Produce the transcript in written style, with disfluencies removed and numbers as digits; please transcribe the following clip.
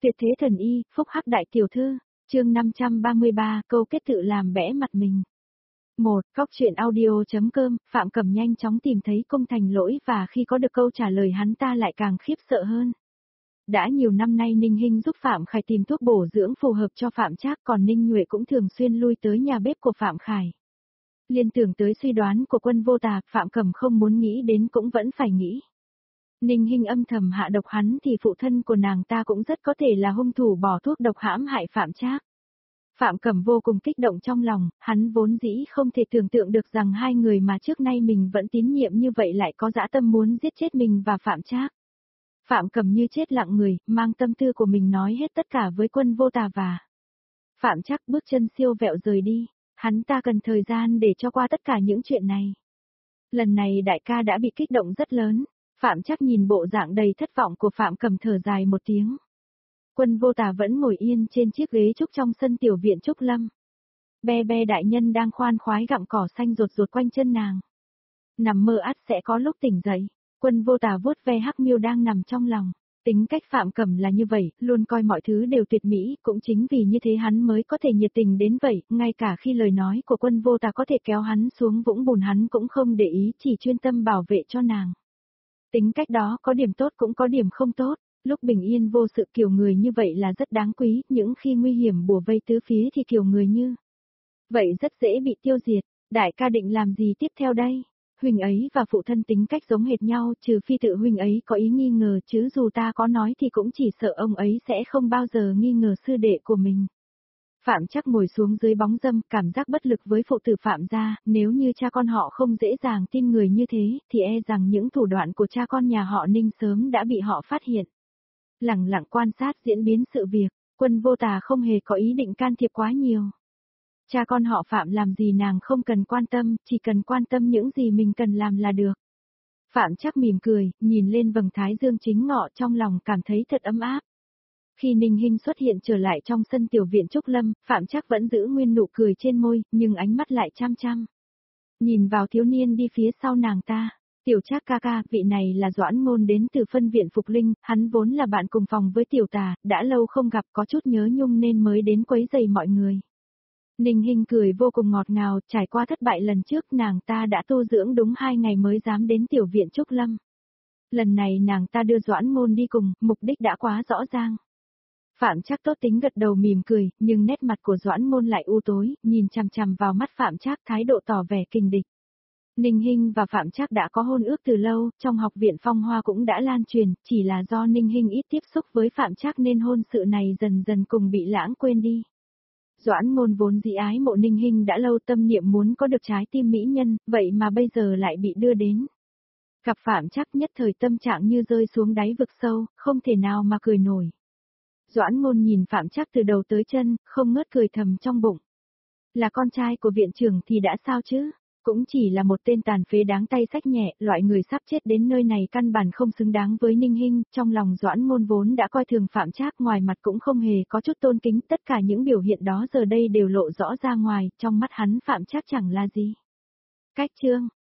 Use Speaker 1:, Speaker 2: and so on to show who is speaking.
Speaker 1: Tuyệt thế thần y, phúc hắc đại tiểu thư, chương 533, câu kết tự làm bẽ mặt mình. 1. Cóc truyện audio.com, Phạm Cẩm nhanh chóng tìm thấy công thành lỗi và khi có được câu trả lời hắn ta lại càng khiếp sợ hơn. Đã nhiều năm nay Ninh Hinh giúp Phạm Khải tìm thuốc bổ dưỡng phù hợp cho Phạm Trác, còn Ninh Nhuệ cũng thường xuyên lui tới nhà bếp của Phạm Khải. Liên tưởng tới suy đoán của Quân Vô Tà, Phạm Cẩm không muốn nghĩ đến cũng vẫn phải nghĩ. Ninh Hinh âm thầm hạ độc hắn thì phụ thân của nàng ta cũng rất có thể là hung thủ bỏ thuốc độc hãm hại Phạm Trác. Phạm Cẩm vô cùng kích động trong lòng, hắn vốn dĩ không thể tưởng tượng được rằng hai người mà trước nay mình vẫn tín nhiệm như vậy lại có dã tâm muốn giết chết mình và Phạm Trác. Phạm Cẩm như chết lặng người, mang tâm tư của mình nói hết tất cả với Quân Vô Tà và Phạm Trác bước chân siêu vẹo rời đi, hắn ta cần thời gian để cho qua tất cả những chuyện này. Lần này đại ca đã bị kích động rất lớn. Phạm Trác nhìn bộ dạng đầy thất vọng của Phạm Cẩm thở dài một tiếng. Quân Vô Tà vẫn ngồi yên trên chiếc ghế trúc trong sân tiểu viện Trúc Lâm. Be Be đại nhân đang khoan khoái gặm cỏ xanh rột rột quanh chân nàng. Nằm mơ ắt sẽ có lúc tỉnh dậy. Quân Vô Tà vuốt ve hắc miêu đang nằm trong lòng. Tính cách Phạm Cẩm là như vậy, luôn coi mọi thứ đều tuyệt mỹ, cũng chính vì như thế hắn mới có thể nhiệt tình đến vậy, ngay cả khi lời nói của Quân Vô Tà có thể kéo hắn xuống vũng bùn hắn cũng không để ý, chỉ chuyên tâm bảo vệ cho nàng. Tính cách đó có điểm tốt cũng có điểm không tốt, lúc bình yên vô sự kiểu người như vậy là rất đáng quý, những khi nguy hiểm bủa vây tứ phía thì kiểu người như vậy rất dễ bị tiêu diệt. Đại ca định làm gì tiếp theo đây? Huynh ấy và phụ thân tính cách giống hệt nhau, trừ phi tự huynh ấy có ý nghi ngờ, chứ dù ta có nói thì cũng chỉ sợ ông ấy sẽ không bao giờ nghi ngờ sư đệ của mình. Phạm Trác ngồi xuống dưới bóng râm, cảm giác bất lực với phụ tử Phạm gia, nếu như cha con họ không dễ dàng tin người như thế, thì e rằng những thủ đoạn của cha con nhà họ Ninh sớm đã bị họ phát hiện. Lặng lặng quan sát diễn biến sự việc, Quân Vô Tà không hề có ý định can thiệp quá nhiều. Cha con họ Phạm làm gì nàng không cần quan tâm, chỉ cần quan tâm những gì mình cần làm là được. Phạm Trác mỉm cười, nhìn lên vầng thái dương chính ngọ trong lòng cảm thấy thật ấm áp. Khi Ninh Hinh xuất hiện trở lại trong sân tiểu viện Trúc Lâm, Phạm Trác vẫn giữ nguyên nụ cười trên môi, nhưng ánh mắt lại chăm chăm nhìn vào thiếu niên đi phía sau nàng ta. Tiểu Trác ca ca, vị này là Doãn Ngôn đến từ phân viện Phục Linh, hắn vốn là bạn cùng phòng với Tiểu Tà, đã lâu không gặp có chút nhớ nhung nên mới đến quấy rầy mọi người. Ninh Hinh cười vô cùng ngọt ngào, trải qua thất bại lần trước nàng ta đã tu dưỡng đúng 2 ngày mới dám đến tiểu viện Trúc Lâm. Lần này nàng ta đưa Doãn Ngôn đi cùng, mục đích đã quá rõ ràng. Phạm Trác tốt tính gật đầu mỉm cười, nhưng nét mặt của Doãn Ngôn lại u tối, nhìn chằm chằm vào mắt Phạm Trác thái độ tỏ vẻ kình địch. Ninh Hinh và Phạm Trác đã có hôn ước từ lâu, trong học viện Phong Hoa cũng đã lan truyền, chỉ là do Ninh Hinh ít tiếp xúc với Phạm Trác nên hôn sự này dần dần cùng bị lãng quên đi. Doãn Ngôn vốn dĩ ái mộ Ninh Hinh đã lâu, tâm niệm muốn có được trái tim mỹ nhân, vậy mà bây giờ lại bị đưa đến. Gặp Phạm Trác nhất thời tâm trạng như rơi xuống đáy vực sâu, không thể nào mà cười nổi. Doãn Ngôn nhìn Phạm Trác từ đầu tới chân, không ngớt cười thầm trong bụng. Là con trai của viện trưởng thì đã sao chứ? Cũng chỉ là một tên tàn phế đáng tay xách nhẹ, loại người sắp chết đến nơi này căn bản không xứng đáng với Ninh Hinh, trong lòng Doãn Ngôn vốn đã coi thường Phạm Trác, ngoài mặt cũng không hề có chút tôn kính, tất cả những biểu hiện đó giờ đây đều lộ rõ ra ngoài, trong mắt hắn Phạm Trác chẳng là gì. Cách chương,